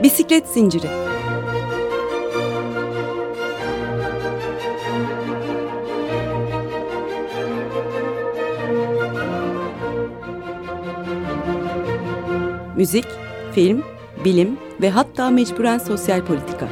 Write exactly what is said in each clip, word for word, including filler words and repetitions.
Bisiklet zinciri. Müzik, film, bilim ve hatta mecburen sosyal politika.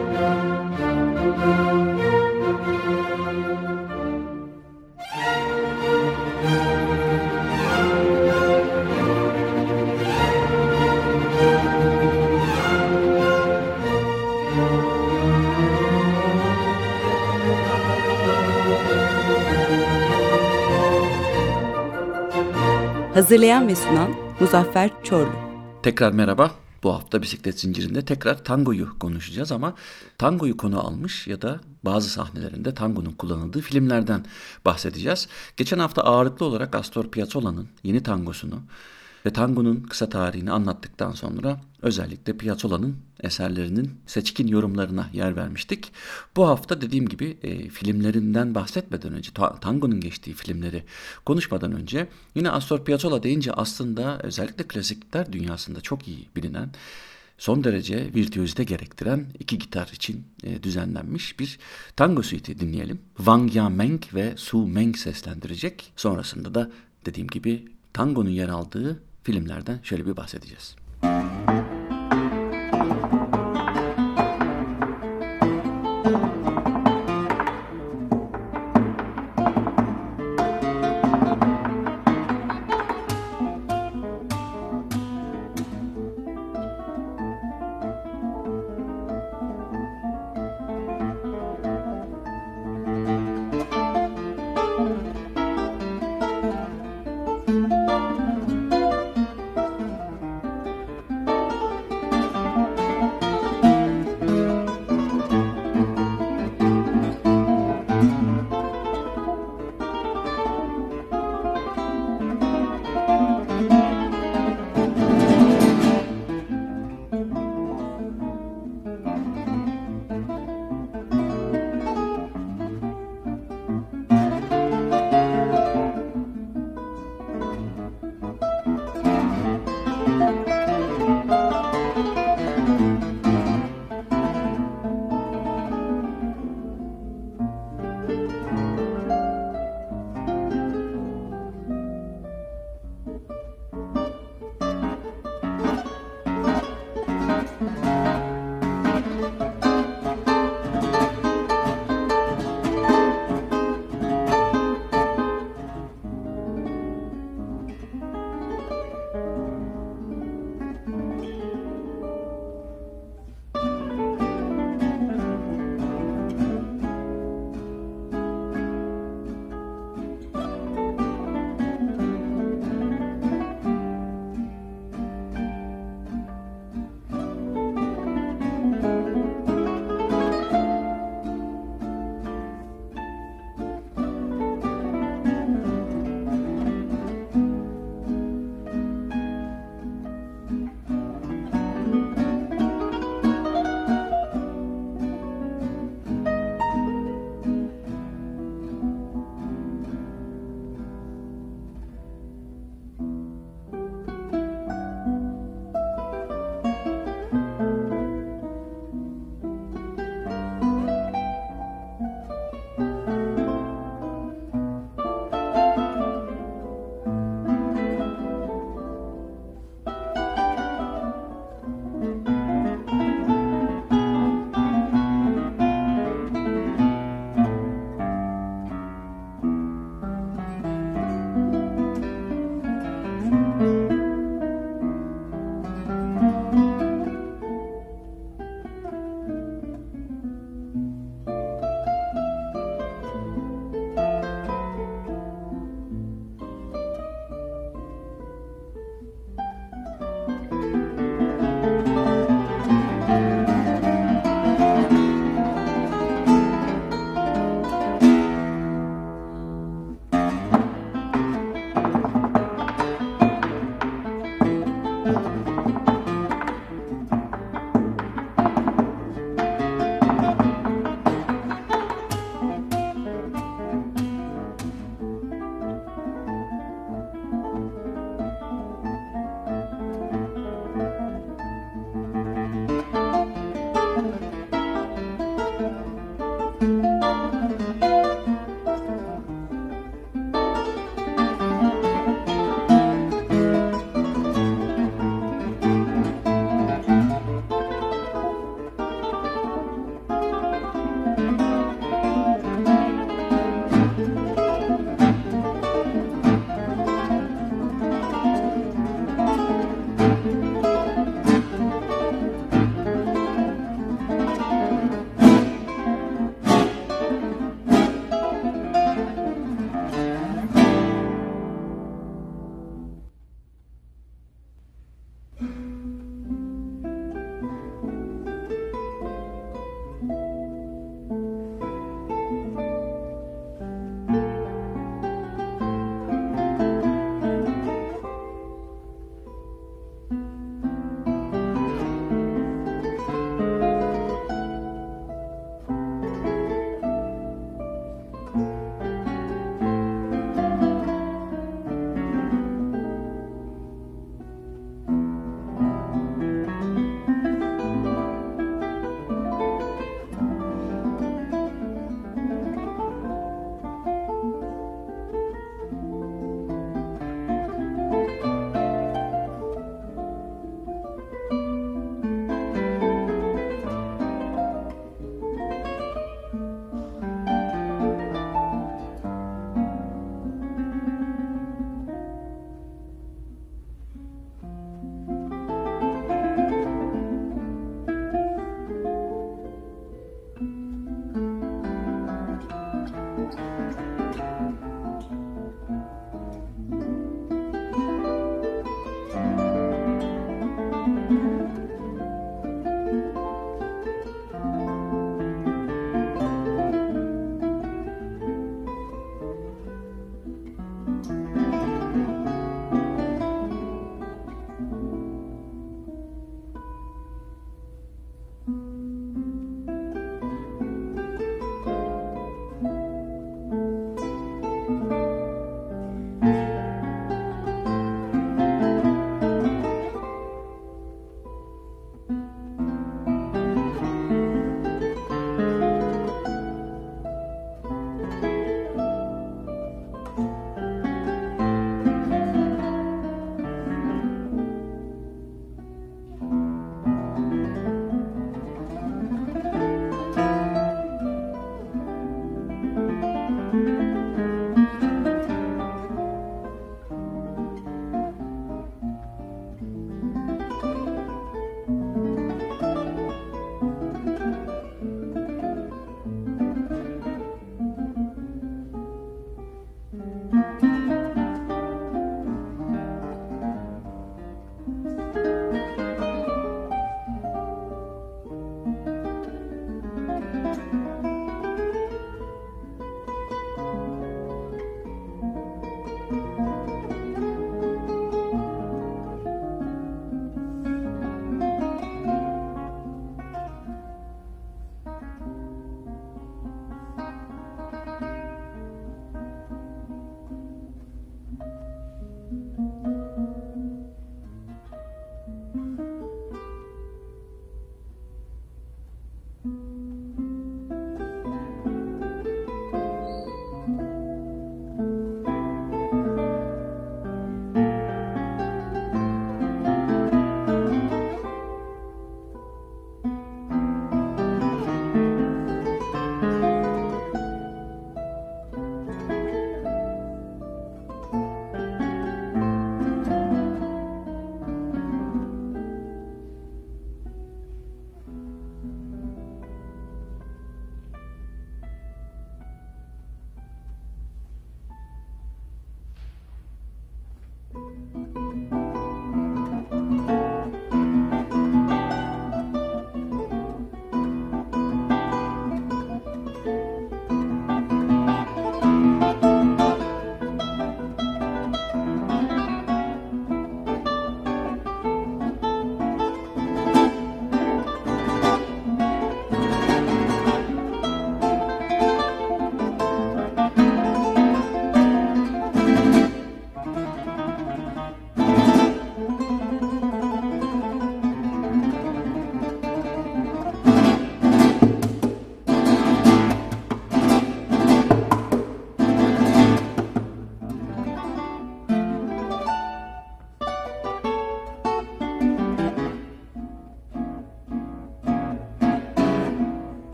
Hazırlayan ve sunan Muzaffer Çorlu. Tekrar merhaba. Bu hafta bisiklet zincirinde tekrar tangoyu konuşacağız ama tangoyu konu almış ya da bazı sahnelerinde tangonun kullanıldığı filmlerden bahsedeceğiz. Geçen hafta ağırlıklı olarak Astor Piazzolla'nın yeni tangosunu ve tangonun kısa tarihini anlattıktan sonra özellikle Piazzolla'nın eserlerinin seçkin yorumlarına yer vermiştik. Bu hafta dediğim gibi e, filmlerinden bahsetmeden önce, ta- tangonun geçtiği filmleri konuşmadan önce yine Astor Piazzolla deyince aslında özellikle klasikler dünyasında çok iyi bilinen, son derece virtüözite gerektiren iki gitar için e, düzenlenmiş bir tango suite'i dinleyelim. Wang Yameng ve Su Meng seslendirecek. Sonrasında da dediğim gibi tangonun yer aldığı filmlerden şöyle bir bahsedeceğiz.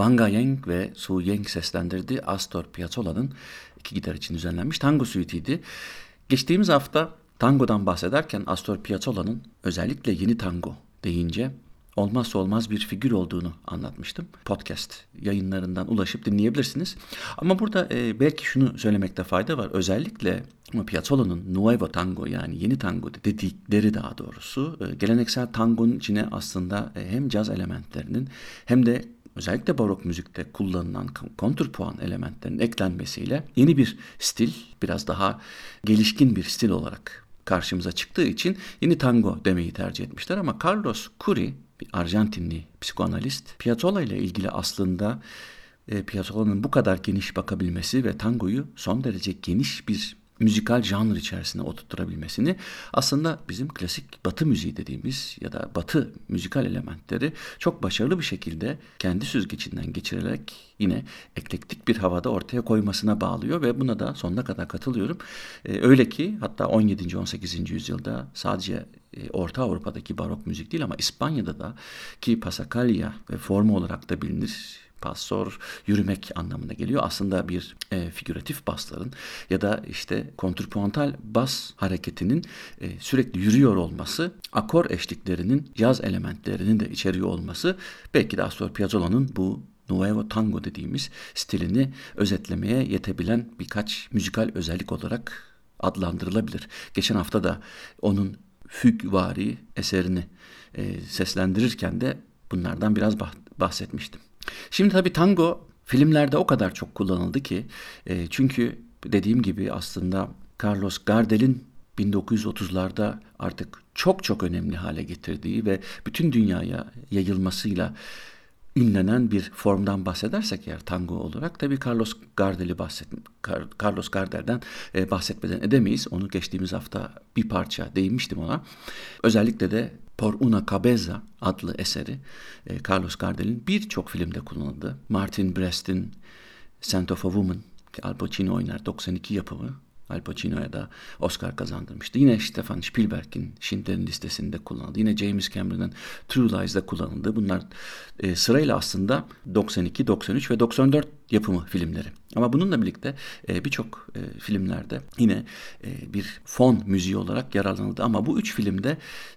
Wang Yang ve Su Yang seslendirdiği Astor Piazzolla'nın iki gitar için düzenlenmiş tango suite'iydi. Geçtiğimiz hafta tangodan bahsederken Astor Piazzolla'nın özellikle yeni tango deyince olmazsa olmaz bir figür olduğunu anlatmıştım. Podcast yayınlarından ulaşıp dinleyebilirsiniz. Ama burada e, belki şunu söylemekte fayda var. Özellikle Piazzolla'nın Nuevo Tango, yani yeni tango dedikleri daha doğrusu e, geleneksel tangonun içine aslında e, hem caz elementlerinin hem de özellikle barok müzikte kullanılan kontrpuan elementlerinin eklenmesiyle yeni bir stil, biraz daha gelişkin bir stil olarak karşımıza çıktığı için yeni tango demeyi tercih etmişler. Ama Carlos Curi, bir Arjantinli psikoanalist, Piazzolla ile ilgili aslında e, Piazzolla'nın bu kadar geniş bakabilmesi ve tangoyu son derece geniş bir müzikal janr içerisine oturtturabilmesini, aslında bizim klasik batı müziği dediğimiz ya da batı müzikal elementleri çok başarılı bir şekilde kendi süzgecinden geçirerek yine eklektik bir havada ortaya koymasına bağlıyor ve buna da sonuna kadar katılıyorum. Ee, öyle ki hatta on yedinci on sekizinci yüzyılda sadece e, Orta Avrupa'daki barok müzik değil ama İspanya'da da, ki Passacaglia ve formu olarak da bilinir, Passor, yürümek anlamına geliyor. Aslında bir e, figüratif basların ya da işte kontrpuantal bas hareketinin e, sürekli yürüyor olması, akor eşliklerinin caz elementlerinin de içeriyor olması belki de Astor Piazzolla'nın bu Nuevo Tango dediğimiz stilini özetlemeye yetebilen birkaç müzikal özellik olarak adlandırılabilir. Geçen hafta da onun fügvari eserini e, seslendirirken de bunlardan biraz bahsetmiştim. Şimdi tabii tango filmlerde o kadar çok kullanıldı ki e, çünkü dediğim gibi aslında Carlos Gardel'in bin dokuz yüz otuzlarda artık çok çok önemli hale getirdiği ve bütün dünyaya yayılmasıyla ünlenen bir formdan bahsedersek eğer tango olarak, tabii Carlos Gardel'i bahset Carlos Gardel'den e, bahsetmeden edemeyiz. Onu geçtiğimiz hafta bir parça değinmiştim ona. Özellikle de Por una Cabeza adlı eseri e, Carlos Gardel'in birçok filmde kullanıldı. Martin Brest'in Scent of a Woman, ki Al Pacino oynar, doksan iki yapımı, Al Pacino'ya da Oscar kazandırmıştı. Yine Stefan Spielberg'in Schindler'in Listesi'nde kullanıldı. Yine James Cameron'ın True Lies'da kullanıldı. Bunlar e, sırayla aslında doksan iki, doksan üç ve doksan dört yapımı filmleri. Ama bununla birlikte e, birçok e, filmlerde yine e, bir fon müziği olarak yararlanıldı. Ama bu üç filmde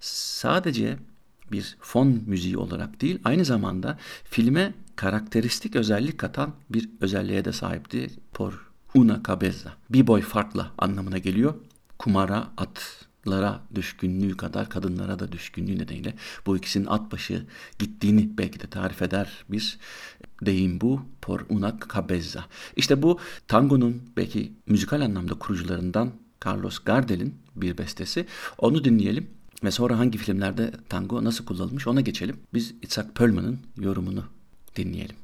sadece bir fon müziği olarak değil, aynı zamanda filme karakteristik özellik katan bir özelliğe de sahipti. Por una Cabeza. Bir boy farkla anlamına geliyor. Kumara, atlara düşkünlüğü kadar kadınlara da düşkünlüğü nedeniyle bu ikisinin at başı gittiğini belki de tarif eder bir deyim bu. Por una Cabeza. İşte bu tangonun belki müzikal anlamda kurucularından Carlos Gardel'in bir bestesi. Onu dinleyelim ve sonra hangi filmlerde tango nasıl kullanılmış ona geçelim. Biz Itzhak Perlman'ın yorumunu dinleyelim.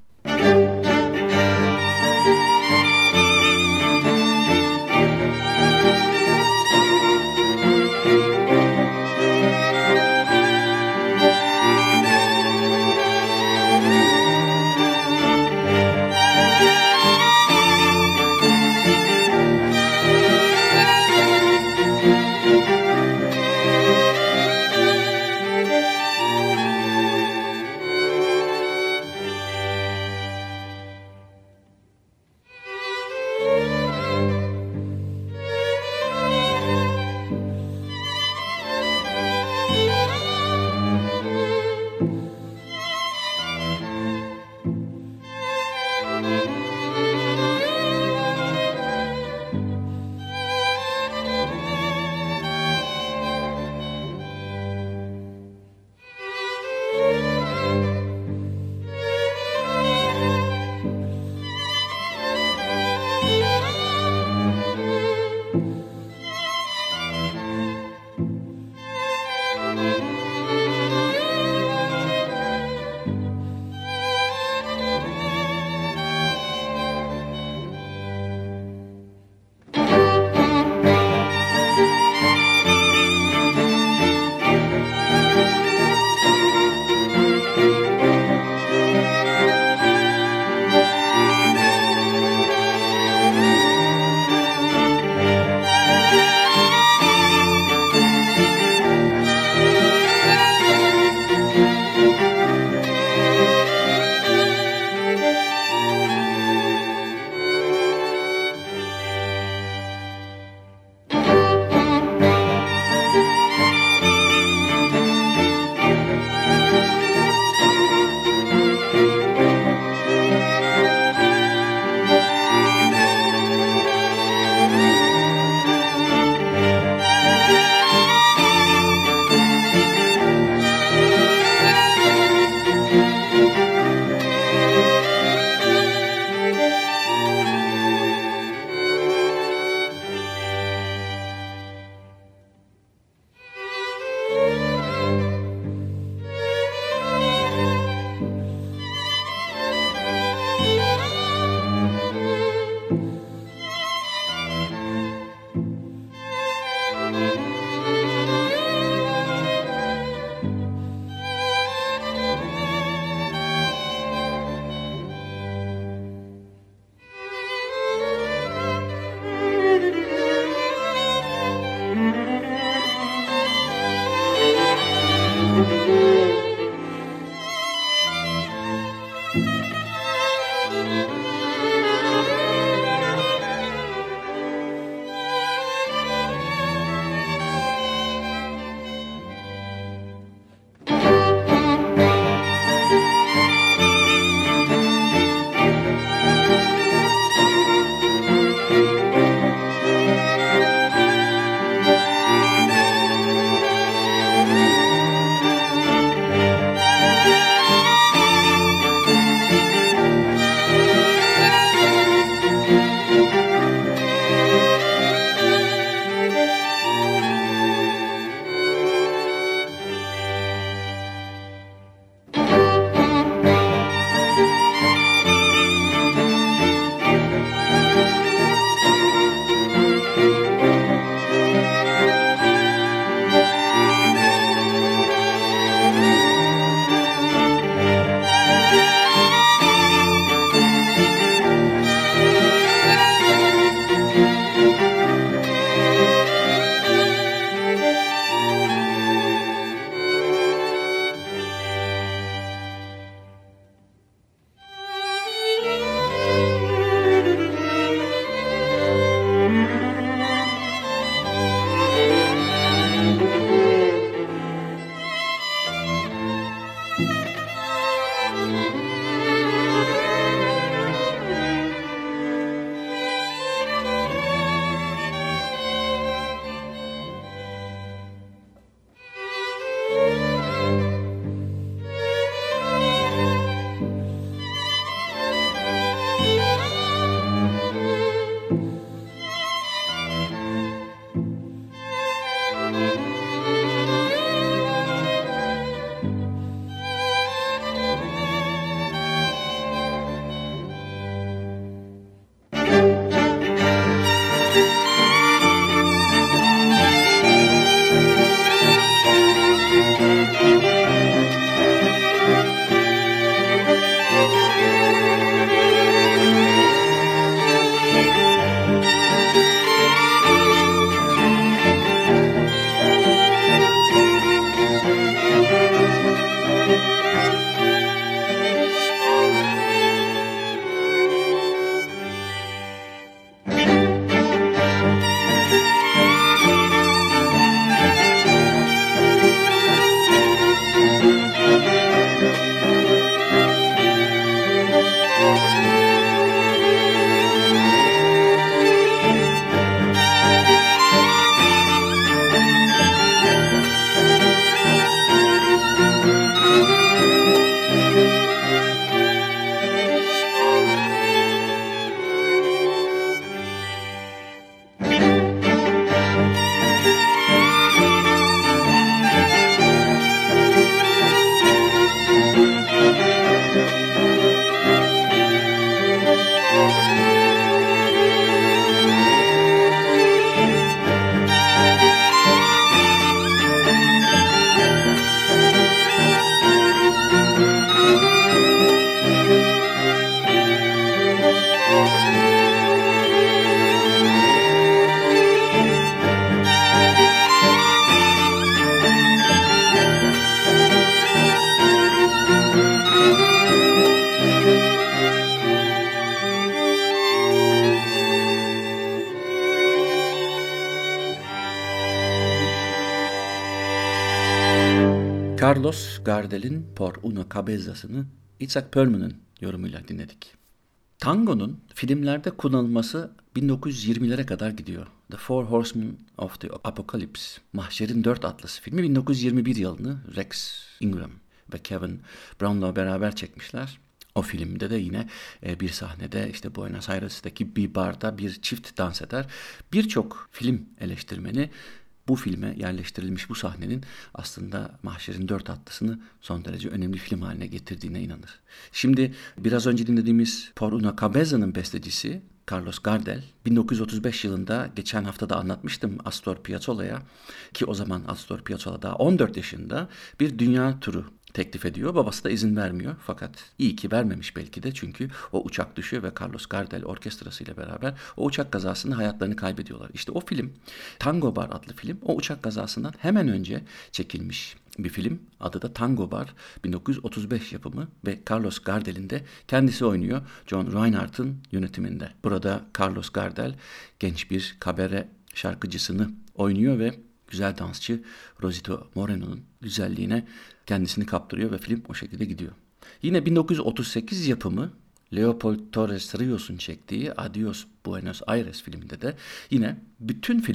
Carlos Gardel'in Por una Cabeza'sını Itzhak Perlman'ın yorumuyla dinledik. Tangonun filmlerde kullanılması bin dokuz yüz yirmilere kadar gidiyor. The Four Horsemen of the Apocalypse, Mahşer'in Dört Atlısı filmi bin dokuz yüz yirmi bir yılını Rex Ingram ve Kevin Brown'la beraber çekmişler. O filmde de yine bir sahnede işte Buenos Aires'teki bir barda bir çift dans eder. Birçok film eleştirmeni bu filme yerleştirilmiş bu sahnenin aslında Mahşer'in Dört Atlısı'nı son derece önemli film haline getirdiğine inanır. Şimdi biraz önce dinlediğimiz Por una Cabeza'nın bestecisi Carlos Gardel, bin dokuz yüz otuz beş yılında geçen hafta da anlatmıştım Astor Piazzolla'ya, ki o zaman Astor Piazzolla daha on dört yaşında, bir dünya turu teklif ediyor. Babası da izin vermiyor, fakat iyi ki vermemiş belki de, çünkü o uçak düşüyor ve Carlos Gardel orkestrasıyla beraber o uçak kazasında hayatlarını kaybediyorlar. İşte o film, Tango Bar adlı film, o uçak kazasından hemen önce çekilmiş bir film. Adı da Tango Bar, bin dokuz yüz otuz beş yapımı ve Carlos Gardel'in de kendisi oynuyor John Reinhardt'ın yönetiminde. Burada Carlos Gardel genç bir kabare şarkıcısını oynuyor ve güzel dansçı Rosito Moreno'nun güzelliğine kendisini kaptırıyor ve film o şekilde gidiyor. Yine bin dokuz yüz otuz sekiz yapımı Leopold Torres Rios'un çektiği Adios Buenos Aires filminde de yine bütün film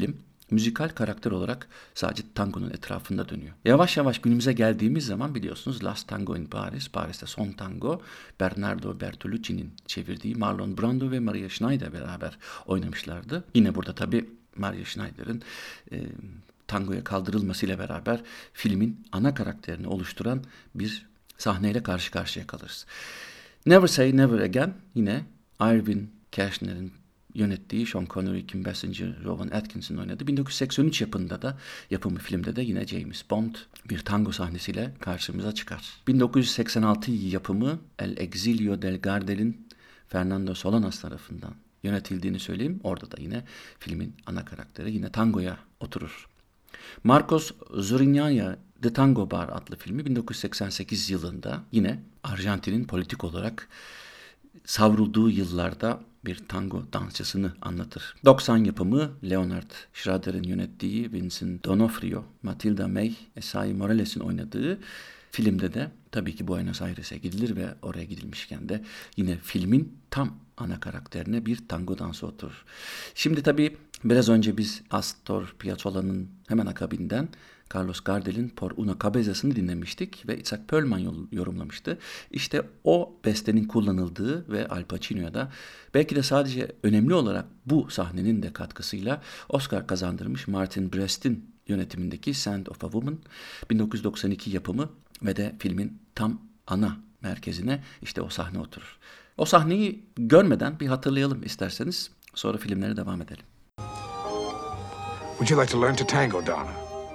müzikal karakter olarak sadece tangonun etrafında dönüyor. Yavaş yavaş günümüze geldiğimiz zaman biliyorsunuz Last Tango in Paris, Paris'te Son Tango, Bernardo Bertolucci'nin çevirdiği Marlon Brando ve Maria Schneider beraber oynamışlardı. Yine burada tabii Maria Schneider'in e, tangoya kaldırılmasıyla beraber filmin ana karakterini oluşturan bir sahneyle karşı karşıya kalırız. Never Say Never Again yine Irving Kershner'in yönettiği, Sean Connery, Kim Basinger, Rowan Atkinson'ın oynadığı bin dokuz yüz seksen üç yapımında da yapımı filmde de yine James Bond bir tango sahnesiyle karşımıza çıkar. bin dokuz yüz seksen altı yapımı El Exilio del Gardel'in Fernando Solanas tarafından yönetildiğini söyleyeyim. Orada da yine filmin ana karakteri yine tangoya oturur. Marcos Zuriñaya The Tango Bar adlı filmi bin dokuz yüz seksen sekiz yılında yine Arjantin'in politik olarak savrulduğu yıllarda bir tango dansçısını anlatır. doksan yapımı Leonard Schrader'in yönettiği Vincent D'Onofrio, Matilda May, Esai Morales'in oynadığı filmde de tabii ki Buenos Aires'e gidilir ve oraya gidilmişken de yine filmin tam ana karakterine bir tango dansı oturur. Şimdi tabii biraz önce biz Astor Piazzolla'nın hemen akabinden Carlos Gardel'in Por una Cabeza'sını dinlemiştik ve Isaac Perlman yorumlamıştı. İşte o bestenin kullanıldığı ve Al Pacino'ya da belki de sadece önemli olarak bu sahnenin de katkısıyla Oscar kazandırmış Martin Brest'in yönetimindeki Scent of a Woman bin dokuz yüz doksan iki yapımı ve de filmin tam ana merkezine işte o sahne oturur. O sahneyi görmeden bir hatırlayalım isterseniz, sonra filmlere devam edelim. Would you like to learn to tango, Donna?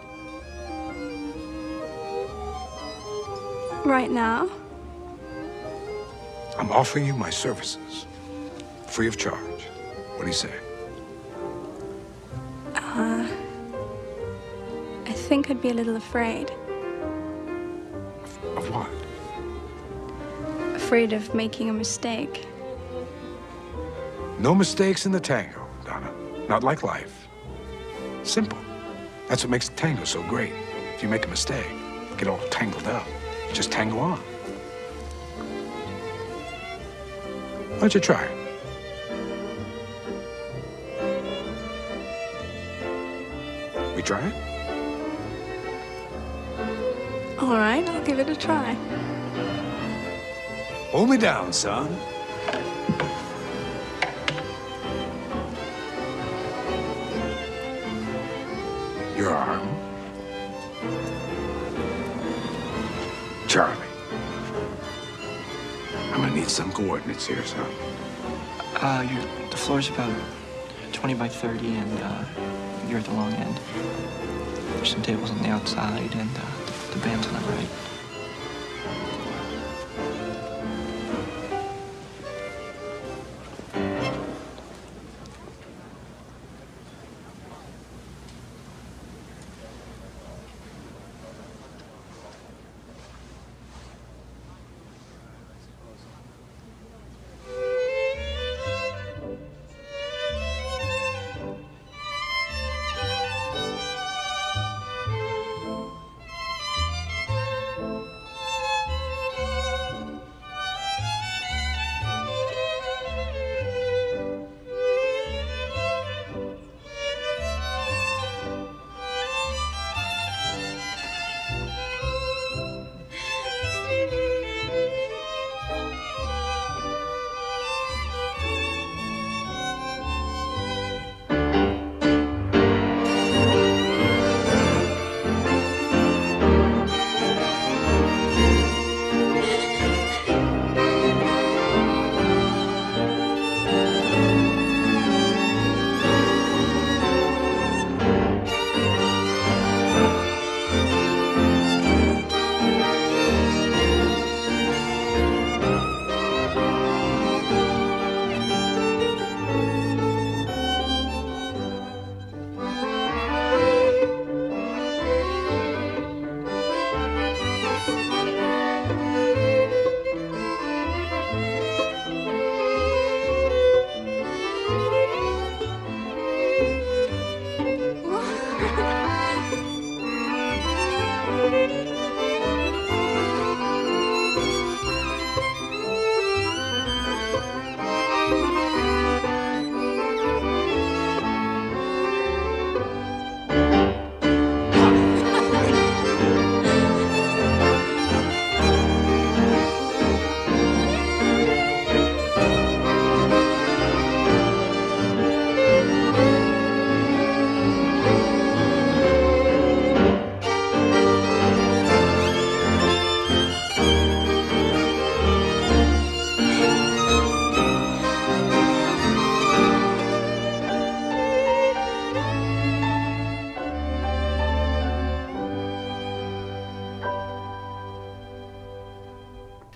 Right now? I'm offering you my services, free of charge. What do you say? Uh, I think I'd be a little afraid. Of what? Afraid of making a mistake. No mistakes in the tango, Donna. Not like life. Simple. That's what makes tango so great. If you make a mistake, get all tangled up, you just tango on. Why don't you try it? We try it? All right, I'll give it a try. Hold me down, son. Your arm. Charlie. I'm gonna need some coordinates here, son. Uh, you're, the floor's about twenty by thirty, and uh, you're at the long end. There's some tables on the outside, and uh, the, the band's on the right.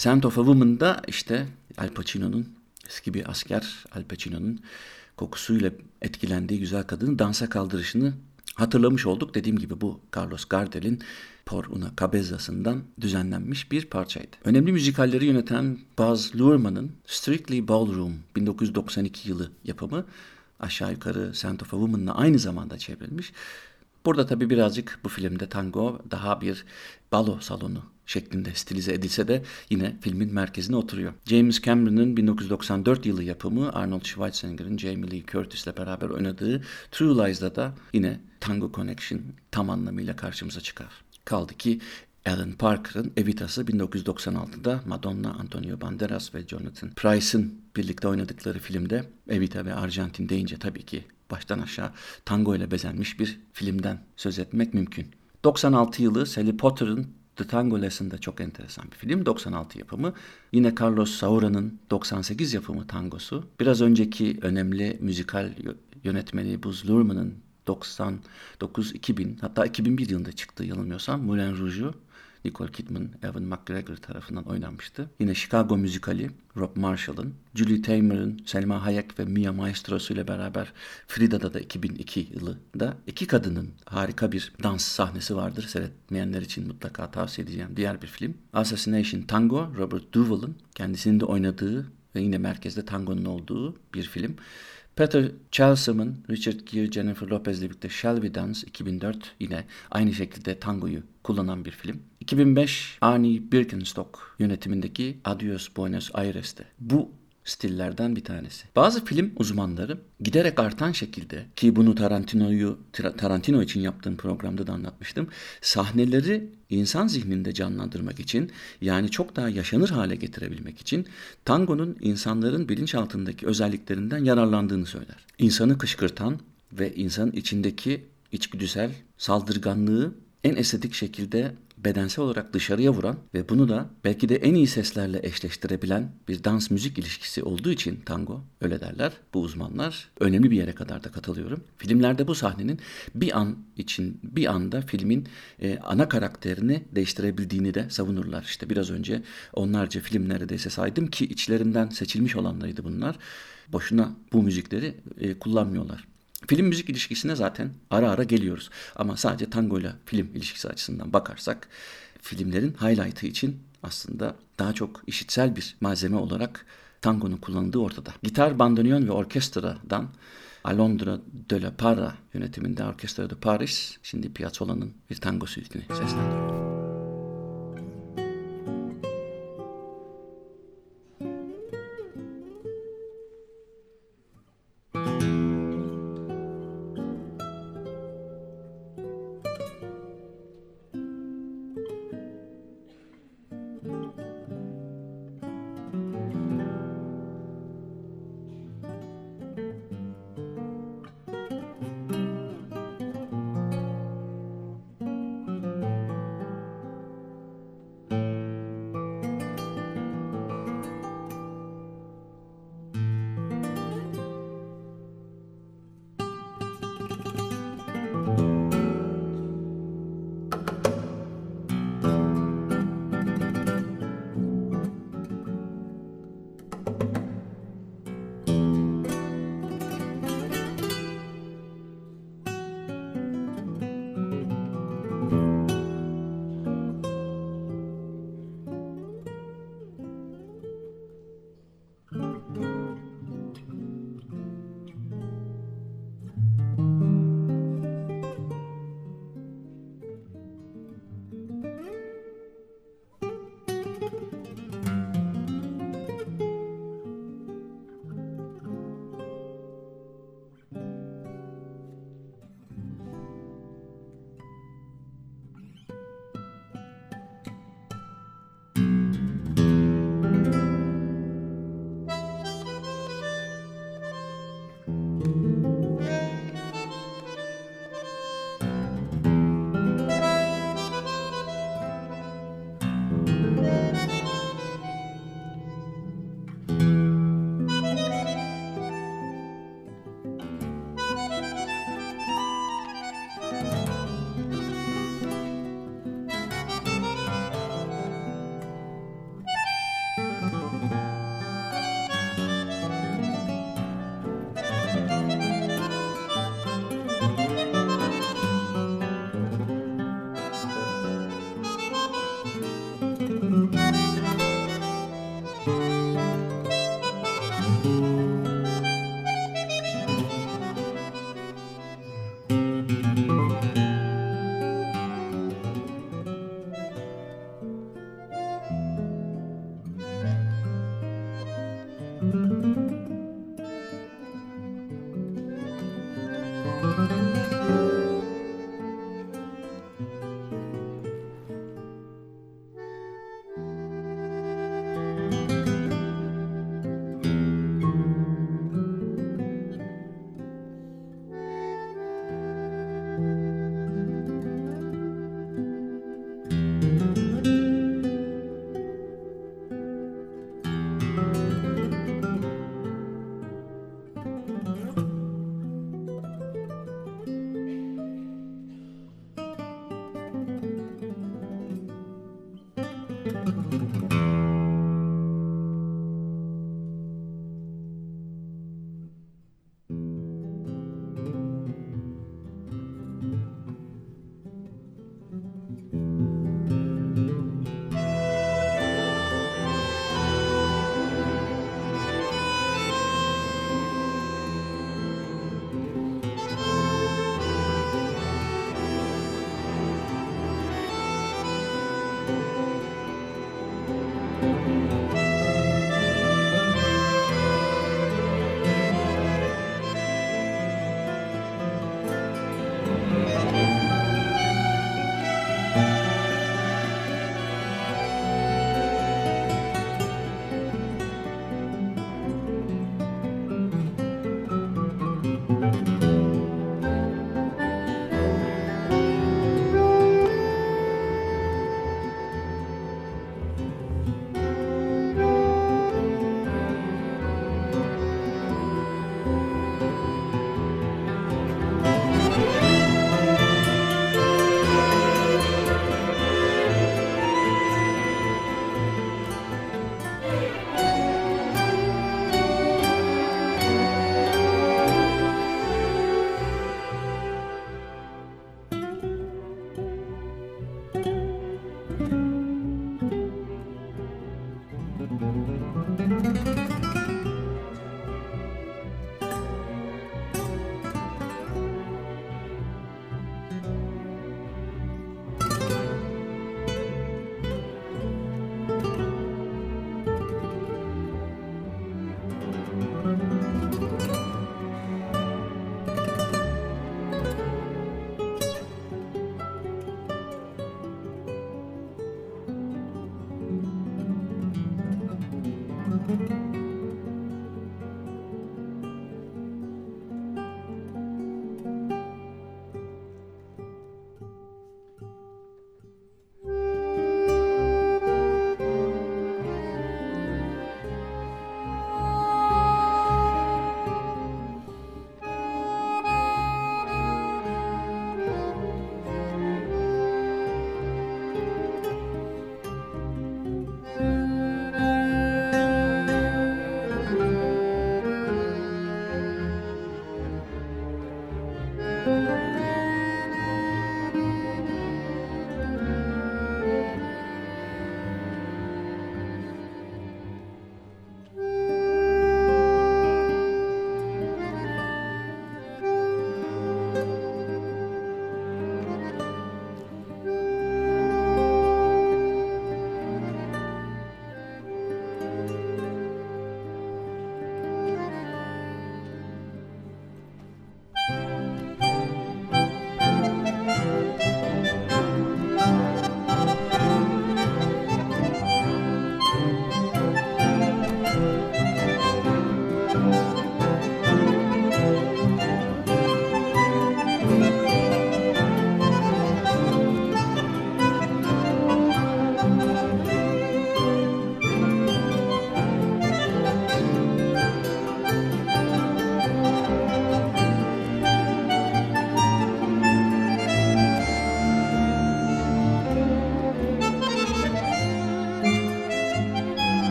Scent of a Woman'da işte Al Pacino'nun, eski bir asker Al Pacino'nun kokusuyla etkilendiği güzel kadını dansa kaldırışını hatırlamış olduk. Dediğim gibi bu Carlos Gardel'in Por una Cabeza'sından düzenlenmiş bir parçaydı. Önemli müzikalleri yöneten Baz Luhrmann'ın Strictly Ballroom bin dokuz yüz doksan iki yılı yapımı aşağı yukarı Scent of a Woman'la aynı zamanda çevrilmiş. Burada tabii birazcık bu filmde tango daha bir balo salonu şeklinde stilize edilse de yine filmin merkezine oturuyor. James Cameron'ın bin dokuz yüz doksan dört yılı yapımı Arnold Schwarzenegger'ın Jamie Lee Curtis'le beraber oynadığı True Lies'da da yine Tango Connection tam anlamıyla karşımıza çıkar. Kaldı ki Alan Parker'ın Evita'sı bin dokuz yüz doksan altıda Madonna, Antonio Banderas ve Jonathan Pryce'ın birlikte oynadıkları filmde Evita ve Arjantin deyince tabii ki baştan aşağı tango ile bezenmiş bir filmden söz etmek mümkün. doksan altı yılı Sally Potter'ın The Tango Lesson'da çok enteresan bir film. doksan altı yapımı. Yine Carlos Saura'nın doksan sekiz yapımı tangosu. Biraz önceki önemli müzikal yönetmeni Baz Luhrmann'ın doksan dokuz iki bin hatta iki bin bir yılında çıktığı yanılmıyorsam Moulin Rouge'u Nicole Kidman, Ewan McGregor tarafından oynanmıştı. Yine Chicago müzikali Rob Marshall'ın, Julie Taymor'ın, Selma Hayek ve Mia Maestro'su ile beraber Frida'da da iki bin iki yılında iki kadının harika bir dans sahnesi vardır. Seyretmeyenler için mutlaka tavsiye edeceğim diğer bir film. Assassination Tango, Robert Duvall'ın kendisinin de oynadığı ve yine merkezde tangonun olduğu bir film. Peter Chelsam'ın Richard Gere, Jennifer Lopez'le birlikte Shall We Dance iki bin dört yine aynı şekilde tangoyu kullanan bir film. iki bin beş Arnie Birkenstock yönetimindeki Adios Buenos Aires'te. Bu stillerden bir tanesi. Bazı film uzmanları giderek artan şekilde ki bunu Tarantino'yu Tarantino için yaptığım programda da anlatmıştım. Sahneleri insan zihninde canlandırmak için yani çok daha yaşanır hale getirebilmek için tangonun insanların bilinçaltındaki özelliklerinden yararlandığını söyler. İnsanı kışkırtan ve insanın içindeki içgüdüsel saldırganlığı en estetik şekilde bedensel olarak dışarıya vuran ve bunu da belki de en iyi seslerle eşleştirebilen bir dans müzik ilişkisi olduğu için tango, öyle derler bu uzmanlar. Önemli bir yere kadar da katılıyorum. Filmlerde bu sahnenin bir an için bir anda filmin e, ana karakterini değiştirebildiğini de savunurlar. İşte biraz önce onlarca film neredeyse saydım ki içlerinden seçilmiş olanlarıydı bunlar. Boşuna bu müzikleri e, kullanmıyorlar. Film müzik ilişkisine zaten ara ara geliyoruz. Ama sadece tango ile film ilişkisi açısından bakarsak filmlerin highlight'ı için aslında daha çok işitsel bir malzeme olarak tangonun kullanıldığı ortada. Gitar, bandoneon ve orkestradan Alondra de la Parra yönetiminde Orkestra de Paris şimdi Piazzolla'nın bir tango suite'ini seslendiriyor.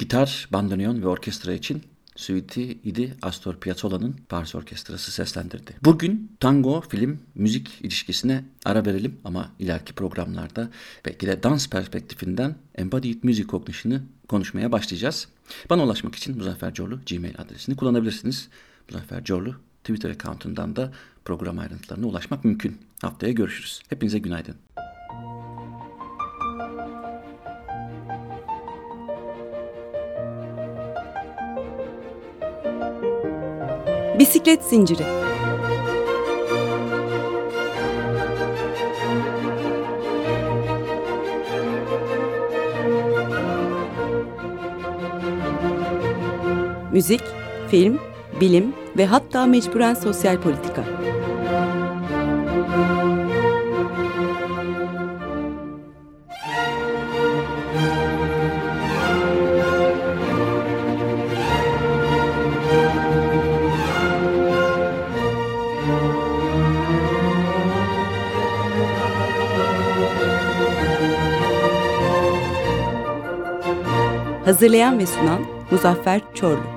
Gitar, bandoneon ve orkestra için Suite'i idi Astor Piazzolla'nın Paris Orkestrası seslendirdi. Bugün tango, film, müzik ilişkisine ara verelim ama ileriki programlarda belki de dans perspektifinden Embodied Music Cognition'ı konuşmaya başlayacağız. Bana ulaşmak için Muzaffer Corlu Gmail adresini kullanabilirsiniz. Muzaffer Corlu Twitter account'undan da program ayrıntılarına ulaşmak mümkün. Haftaya görüşürüz. Hepinize günaydın. Bisiklet Zinciri. Müzik, film, bilim ve hatta mecburen sosyal politika. Hazırlayan ve sunan Muzaffer Çorlu.